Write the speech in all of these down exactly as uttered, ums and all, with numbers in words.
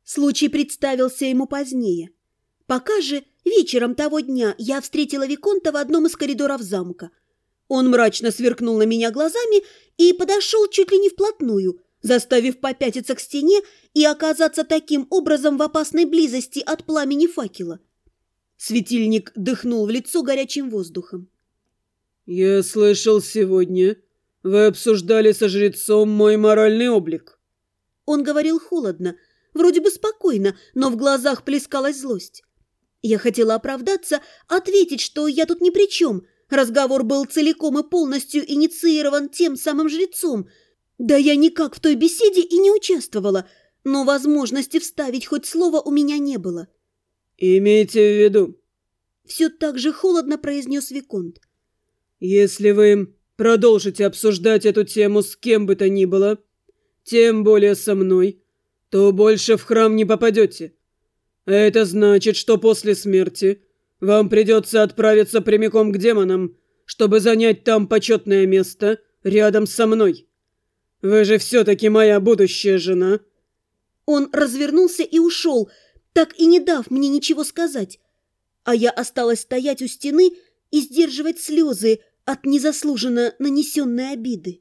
Случай представился ему позднее. Пока же вечером того дня я встретила виконта в одном из коридоров замка. Он мрачно сверкнул на меня глазами и подошел чуть ли не вплотную, заставив попятиться к стене и оказаться таким образом в опасной близости от пламени факела. Светильник дыхнул в лицо горячим воздухом. «Я слышал, сегодня вы обсуждали со жрецом мой моральный облик». Он говорил холодно, вроде бы спокойно, но в глазах плескалась злость. Я хотела оправдаться, ответить, что я тут ни при чем. Разговор был целиком и полностью инициирован тем самым жрецом. Да я никак в той беседе и не участвовала, но возможности вставить хоть слово у меня не было. «Имейте в виду», — все так же холодно произнес виконт. «если вы продолжите обсуждать эту тему с кем бы то ни было, тем более со мной, то больше в храм не попадете. Это значит, что после смерти вам придется отправиться прямиком к демонам, чтобы занять там почетное место рядом со мной. Вы же все-таки моя будущая жена». Он развернулся и ушел, так и не дав мне ничего сказать, а я осталась стоять у стены и сдерживать слезы от незаслуженно нанесенной обиды.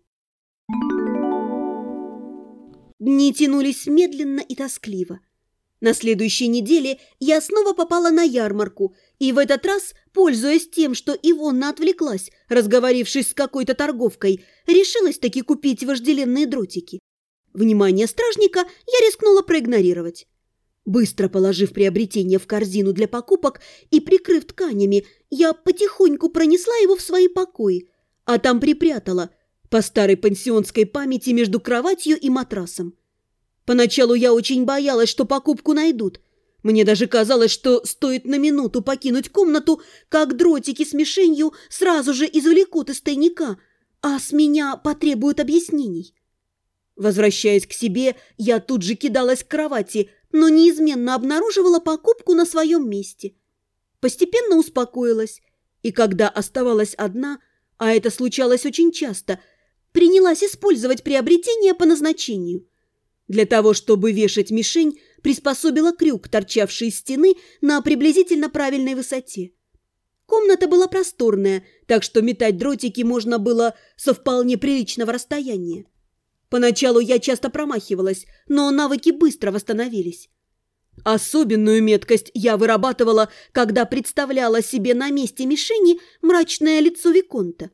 Дни тянулись медленно и тоскливо. На следующей неделе я снова попала на ярмарку, и в этот раз, пользуясь тем, что Ивонна отвлеклась, разговорившись с какой-то торговкой, решилась таки купить вожделенные дротики. Внимание стражника я рискнула проигнорировать. Быстро положив приобретение в корзину для покупок и прикрыв тканями, я потихоньку пронесла его в свои покои, а там припрятала, по старой пансионской памяти, между кроватью и матрасом. Поначалу я очень боялась, что покупку найдут. Мне даже казалось, что стоит на минуту покинуть комнату, как дротики с мишенью сразу же извлекут из тайника, а с меня потребуют объяснений. Возвращаясь к себе, я тут же кидалась к кровати, но неизменно обнаруживала покупку на своем месте. Постепенно успокоилась, и когда оставалась одна, а это случалось очень часто, принялась использовать приобретение по назначению. Для того, чтобы вешать мишень, приспособила крюк, торчавший из стены на приблизительно правильной высоте. Комната была просторная, так что метать дротики можно было со вполне приличного расстояния. Поначалу я часто промахивалась, но навыки быстро восстановились. Особенную меткость я вырабатывала, когда представляла себе на месте мишени мрачное лицо виконта.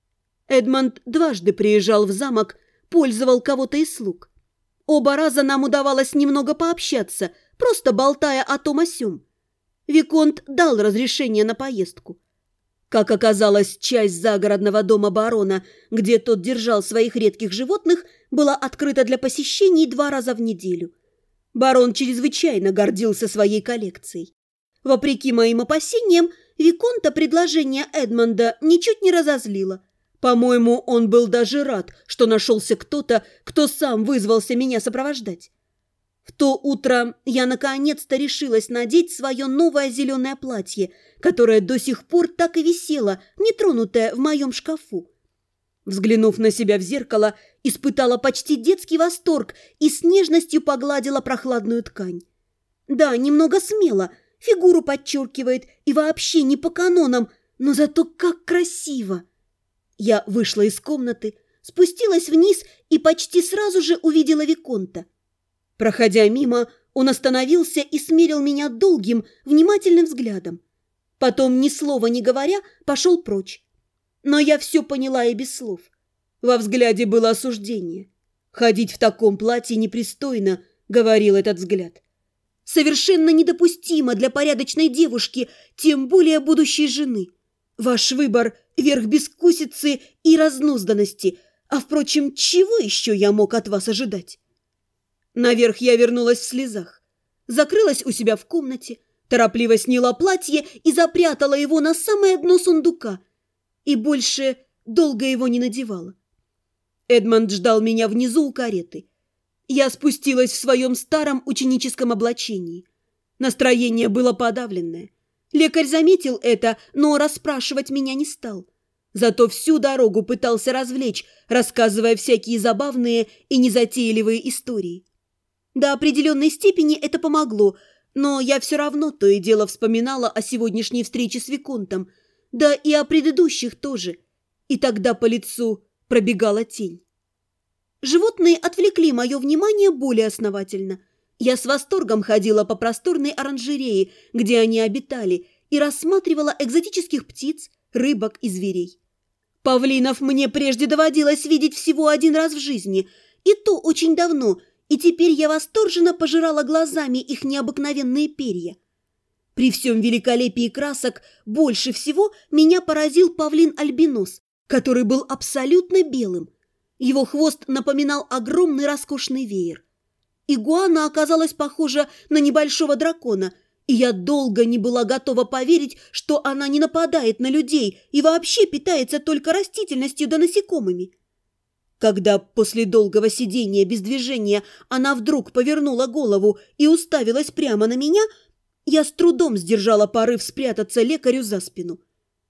Эдмонд дважды приезжал в замок, пользовал кого-то из слуг. Оба раза нам удавалось немного пообщаться, просто болтая о том о сём. Виконт дал разрешение на поездку. Как оказалось, часть загородного дома барона, где тот держал своих редких животных, была открыта для посещений два раза в неделю. Барон чрезвычайно гордился своей коллекцией. Вопреки моим опасениям, виконта предложение Эдмонда ничуть не разозлило. По-моему, он был даже рад, что нашелся кто-то, кто сам вызвался меня сопровождать. В то утро я наконец-то решилась надеть свое новое зеленое платье, которое до сих пор так и висело, нетронутое в моем шкафу. Взглянув на себя в зеркало, испытала почти детский восторг и с нежностью погладила прохладную ткань. Да, немного смело, фигуру подчеркивает и вообще не по канонам, но зато как красиво. Я вышла из комнаты, спустилась вниз и почти сразу же увидела виконта. Проходя мимо, он остановился и смерил меня долгим, внимательным взглядом. Потом, ни слова не говоря, пошел прочь. Но я все поняла и без слов. Во взгляде было осуждение. «Ходить в таком платье непристойно», — говорил этот взгляд. «Совершенно недопустимо для порядочной девушки, тем более будущей жены. Ваш выбор — верх бескусицы и разнузданности, а, впрочем, чего еще я мог от вас ожидать?» Наверх я вернулась в слезах, закрылась у себя в комнате, торопливо сняла платье и запрятала его на самое дно сундука, и больше долго его не надевала. Эдмонд ждал меня внизу у кареты. Я спустилась в своем старом ученическом облачении. Настроение было подавленное. Лекарь заметил это, но расспрашивать меня не стал. Зато всю дорогу пытался развлечь, рассказывая всякие забавные и незатейливые истории. До определенной степени это помогло, но я все равно то и дело вспоминала о сегодняшней встрече с Виконтом, да и о предыдущих тоже, и тогда по лицу пробегала тень. Животные отвлекли мое внимание более основательно. Я с восторгом ходила по просторной оранжерее, где они обитали, и рассматривала экзотических птиц, рыбок и зверей. Павлинов мне прежде доводилось видеть всего один раз в жизни, и то очень давно, и теперь я восторженно пожирала глазами их необыкновенные перья. При всем великолепии красок больше всего меня поразил павлин-альбинос, который был абсолютно белым. Его хвост напоминал огромный роскошный веер. Игуана оказалась похожа на небольшого дракона, и я долго не была готова поверить, что она не нападает на людей и вообще питается только растительностью да насекомыми. Когда после долгого сидения без движения она вдруг повернула голову и уставилась прямо на меня, я с трудом сдержала порыв спрятаться лекарю за спину.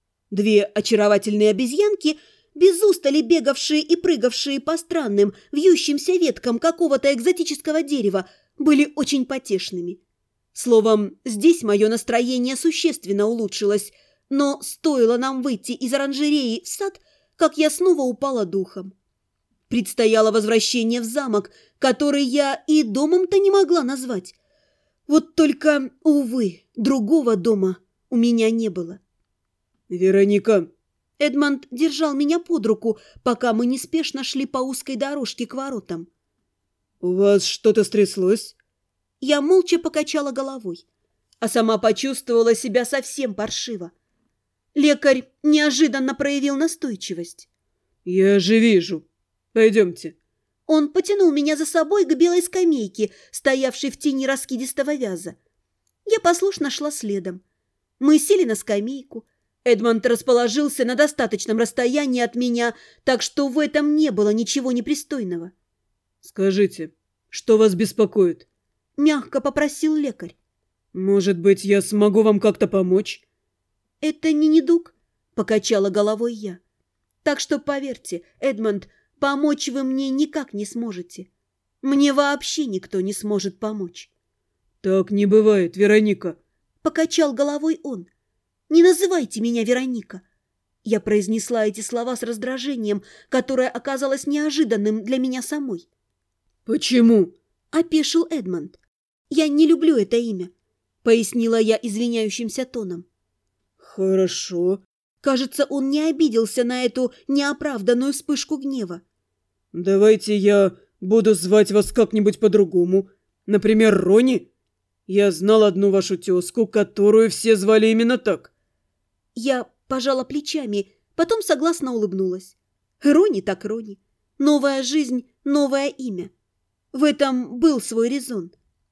Две очаровательные обезьянки, без устали бегавшие и прыгавшие по странным, вьющимся веткам какого-то экзотического дерева, были очень потешными. Словом, здесь мое настроение существенно улучшилось, но стоило нам выйти из оранжереи в сад, как я снова упала духом. Предстояло возвращение в замок, который я и домом-то не могла назвать. Вот только, увы, другого дома у меня не было. «Вероника!» Эдмонд держал меня под руку, пока мы неспешно шли по узкой дорожке к воротам. «У вас что-то стряслось?» Я молча покачала головой, а сама почувствовала себя совсем паршиво. Лекарь неожиданно проявил настойчивость. «Я же вижу. Пойдемте». Он потянул меня за собой к белой скамейке, стоявшей в тени раскидистого вяза. Я послушно шла следом. Мы сели на скамейку. Эдмонд расположился на достаточном расстоянии от меня, так что в этом не было ничего непристойного. «Скажите, что вас беспокоит?» — мягко попросил лекарь. «Может быть, я смогу вам как-то помочь?» «Это не недуг», — покачала головой я. «Так что поверьте, Эдмонд, помочь вы мне никак не сможете. Мне вообще никто не сможет помочь». «Так не бывает, Вероника», — покачал головой он. «Не называйте меня Вероника». Я произнесла эти слова с раздражением, которое оказалось неожиданным для меня самой. «Почему?» — опешил Эдмонд. «Я не люблю это имя», — пояснила я извиняющимся тоном. «Хорошо». Кажется, он не обиделся на эту неоправданную вспышку гнева. «Давайте я буду звать вас как-нибудь по-другому. Например, Рони. Я знал одну вашу тезку, которую все звали именно так». Я пожала плечами, потом согласно улыбнулась. Рони так Рони. Новая жизнь, новое имя. В этом был свой резон.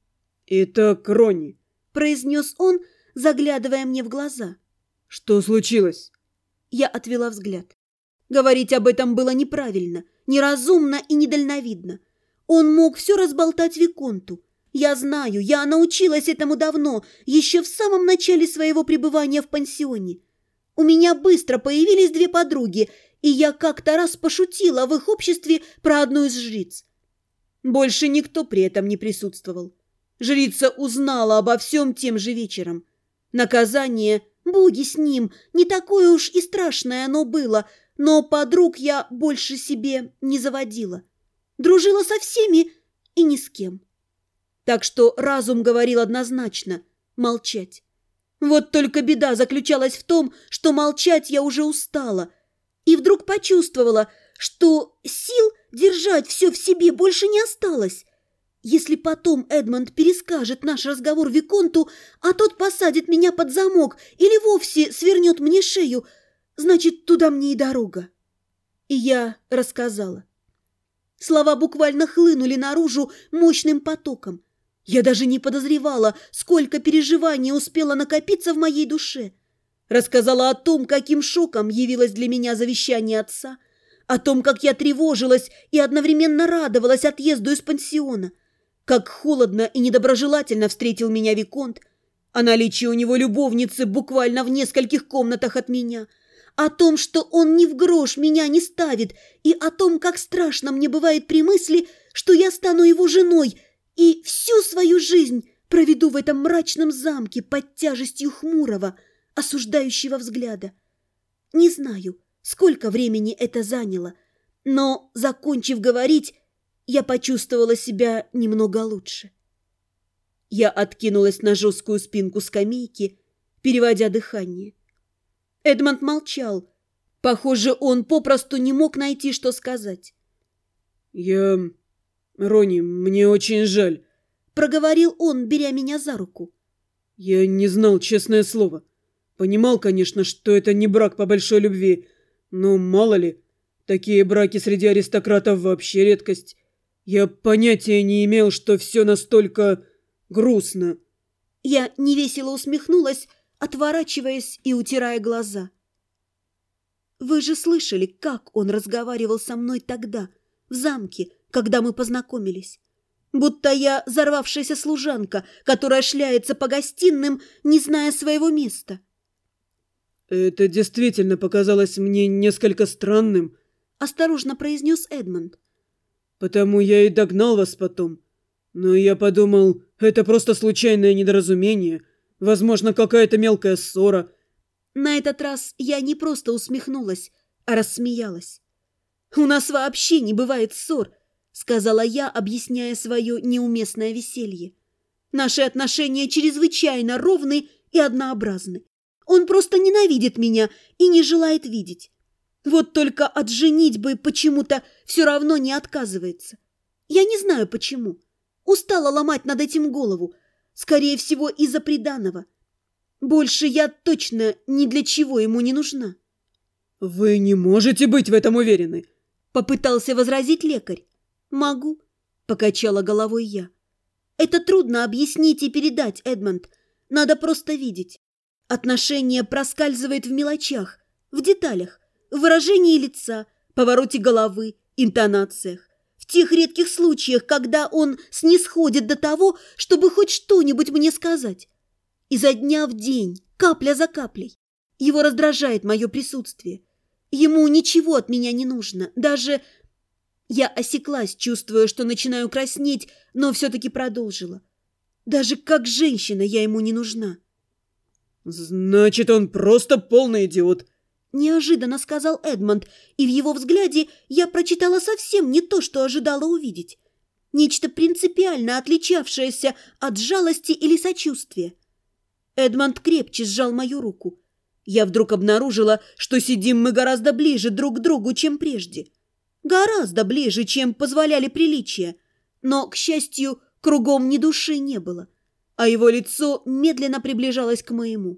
«Итак, Рони», — произнес он, заглядывая мне в глаза. «Что случилось?» Я отвела взгляд. Говорить об этом было неправильно, неразумно и недальновидно. Он мог все разболтать Виконту. Я знаю, я научилась этому давно, еще в самом начале своего пребывания в пансионе. У меня быстро появились две подруги, и я как-то раз пошутила в их обществе про одну из жриц. Больше никто при этом не присутствовал. Жрица узнала обо всем тем же вечером. Наказание, боги с ним, не такое уж и страшное оно было, но подруг я больше себе не заводила. Дружила со всеми и ни с кем. Так что разум говорил однозначно – молчать. Вот только беда заключалась в том, что молчать я уже устала. И вдруг почувствовала, что сил держать все в себе больше не осталось. Если потом Эдмонд перескажет наш разговор Виконту, а тот посадит меня под замок или вовсе свернет мне шею, значит, туда мне и дорога. И я рассказала. Слова буквально хлынули наружу мощным потоком. Я даже не подозревала, сколько переживаний успело накопиться в моей душе. Рассказала о том, каким шоком явилось для меня завещание отца, о том, как я тревожилась и одновременно радовалась отъезду из пансиона, как холодно и недоброжелательно встретил меня Виконт, о наличии у него любовницы буквально в нескольких комнатах от меня, о том, что он ни в грош меня не ставит, и о том, как страшно мне бывает при мысли, что я стану его женой, и всю свою жизнь проведу в этом мрачном замке под тяжестью хмурого, осуждающего взгляда. Не знаю, сколько времени это заняло, но, закончив говорить, я почувствовала себя немного лучше. Я откинулась на жесткую спинку скамейки, переводя дыхание. Эдмонд молчал. Похоже, он попросту не мог найти, что сказать. «Я... Ронни, мне очень жаль», — проговорил он, беря меня за руку. «Я не знал, честное слово. Понимал, конечно, что это не брак по большой любви, но мало ли, такие браки среди аристократов вообще редкость. Я понятия не имел, что все настолько грустно». Я невесело усмехнулась, отворачиваясь и утирая глаза. «Вы же слышали, как он разговаривал со мной тогда, в замке, когда мы познакомились. Будто я взорвавшаяся служанка, которая шляется по гостиным, не зная своего места». «Это действительно показалось мне несколько странным», — осторожно произнес Эдмонд. «Потому я и догнал вас потом. Но я подумал, это просто случайное недоразумение, возможно, какая-то мелкая ссора». На этот раз я не просто усмехнулась, а рассмеялась. «У нас вообще не бывает ссор», — сказала я, объясняя свое неуместное веселье. «Наши отношения чрезвычайно ровны и однообразны. Он просто ненавидит меня и не желает видеть. Вот только от женитьбы почему-то все равно не отказывается. Я не знаю почему. Устала ломать над этим голову. Скорее всего, из-за приданого. Больше я точно ни для чего ему не нужна». «Вы не можете быть в этом уверены», — попытался возразить лекарь. «Могу», — покачала головой я. «Это трудно объяснить и передать, Эдмонд. Надо просто видеть. Отношение проскальзывает в мелочах, в деталях, в выражении лица, повороте головы, интонациях. В тех редких случаях, когда он снисходит до того, чтобы хоть что-нибудь мне сказать. Изо дня в день, капля за каплей. Его раздражает мое присутствие. Ему ничего от меня не нужно. Даже... Я осеклась, чувствуя, что начинаю краснеть, но все-таки продолжила. Даже как женщина я ему не нужна. «Значит, он просто полный идиот», — неожиданно сказал Эдмонд, и в его взгляде я прочитала совсем не то, что ожидала увидеть. Нечто принципиально отличавшееся от жалости или сочувствия. Эдмонд крепче сжал мою руку. Я вдруг обнаружила, что сидим мы гораздо ближе друг к другу, чем прежде. Гораздо ближе, чем позволяли приличия. Но, к счастью, кругом ни души не было, а его лицо медленно приближалось к моему.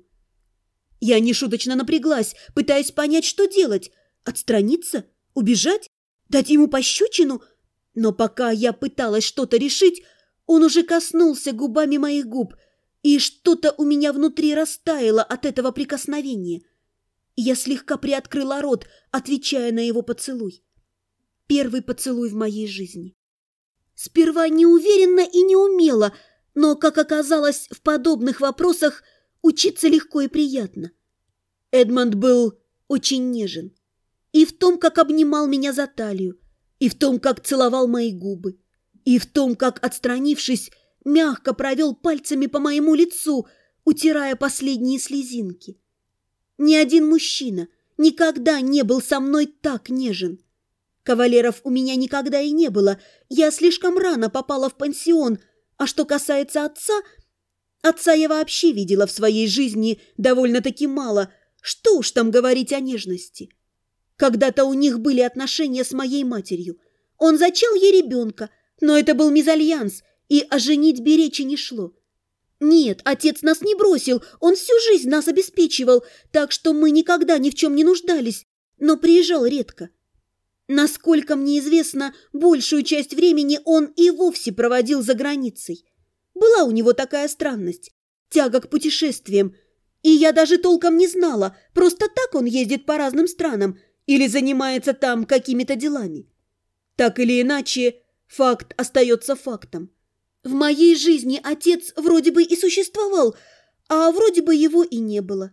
Я нешуточно напряглась, пытаясь понять, что делать. Отстраниться? Убежать? Дать ему пощечину? Но пока я пыталась что-то решить, он уже коснулся губами моих губ, и что-то у меня внутри растаяло от этого прикосновения. Я слегка приоткрыла рот, отвечая на его поцелуй. Первый поцелуй в моей жизни. Сперва неуверенно и неумело, но, как оказалось, в подобных вопросах учиться легко и приятно. Эдмонд был очень нежен. И в том, как обнимал меня за талию, и в том, как целовал мои губы, и в том, как, отстранившись, мягко провел пальцами по моему лицу, утирая последние слезинки. Ни один мужчина никогда не был со мной так нежен. Кавалеров у меня никогда и не было. Я слишком рано попала в пансион. А что касается отца... Отца я вообще видела в своей жизни довольно-таки мало. Что уж там говорить о нежности. Когда-то у них были отношения с моей матерью. Он зачал ей ребенка, но это был мезальянс, и о женитьбе речи не шло. Нет, отец нас не бросил, он всю жизнь нас обеспечивал, так что мы никогда ни в чем не нуждались, но приезжал редко. Насколько мне известно, большую часть времени он и вовсе проводил за границей. Была у него такая странность, тяга к путешествиям, и я даже толком не знала, просто так он ездит по разным странам или занимается там какими-то делами. Так или иначе, факт остается фактом. В моей жизни отец вроде бы и существовал, а вроде бы его и не было.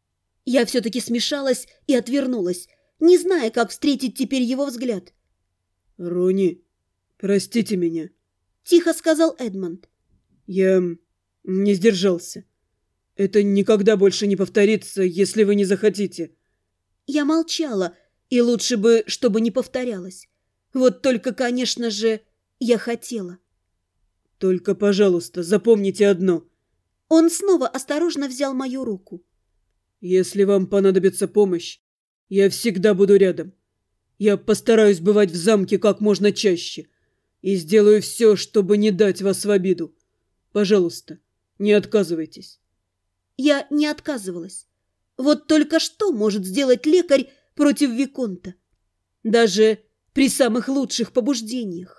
Я все-таки смешалась и отвернулась, не зная, как встретить теперь его взгляд. «Ронни, простите меня. – тихо сказал Эдмонд. «Я не сдержался. Это никогда больше не повторится, если вы не захотите». Я молчала, и лучше бы, чтобы не повторялось. Вот только, конечно же, я хотела. «Только, пожалуйста, запомните одно». Он снова осторожно взял мою руку. «Если вам понадобится помощь, я всегда буду рядом. Я постараюсь бывать в замке как можно чаще и сделаю все, чтобы не дать вас в обиду. Пожалуйста, не отказывайтесь». Я не отказывалась. Вот только что может сделать лекарь против виконта? Даже при самых лучших побуждениях.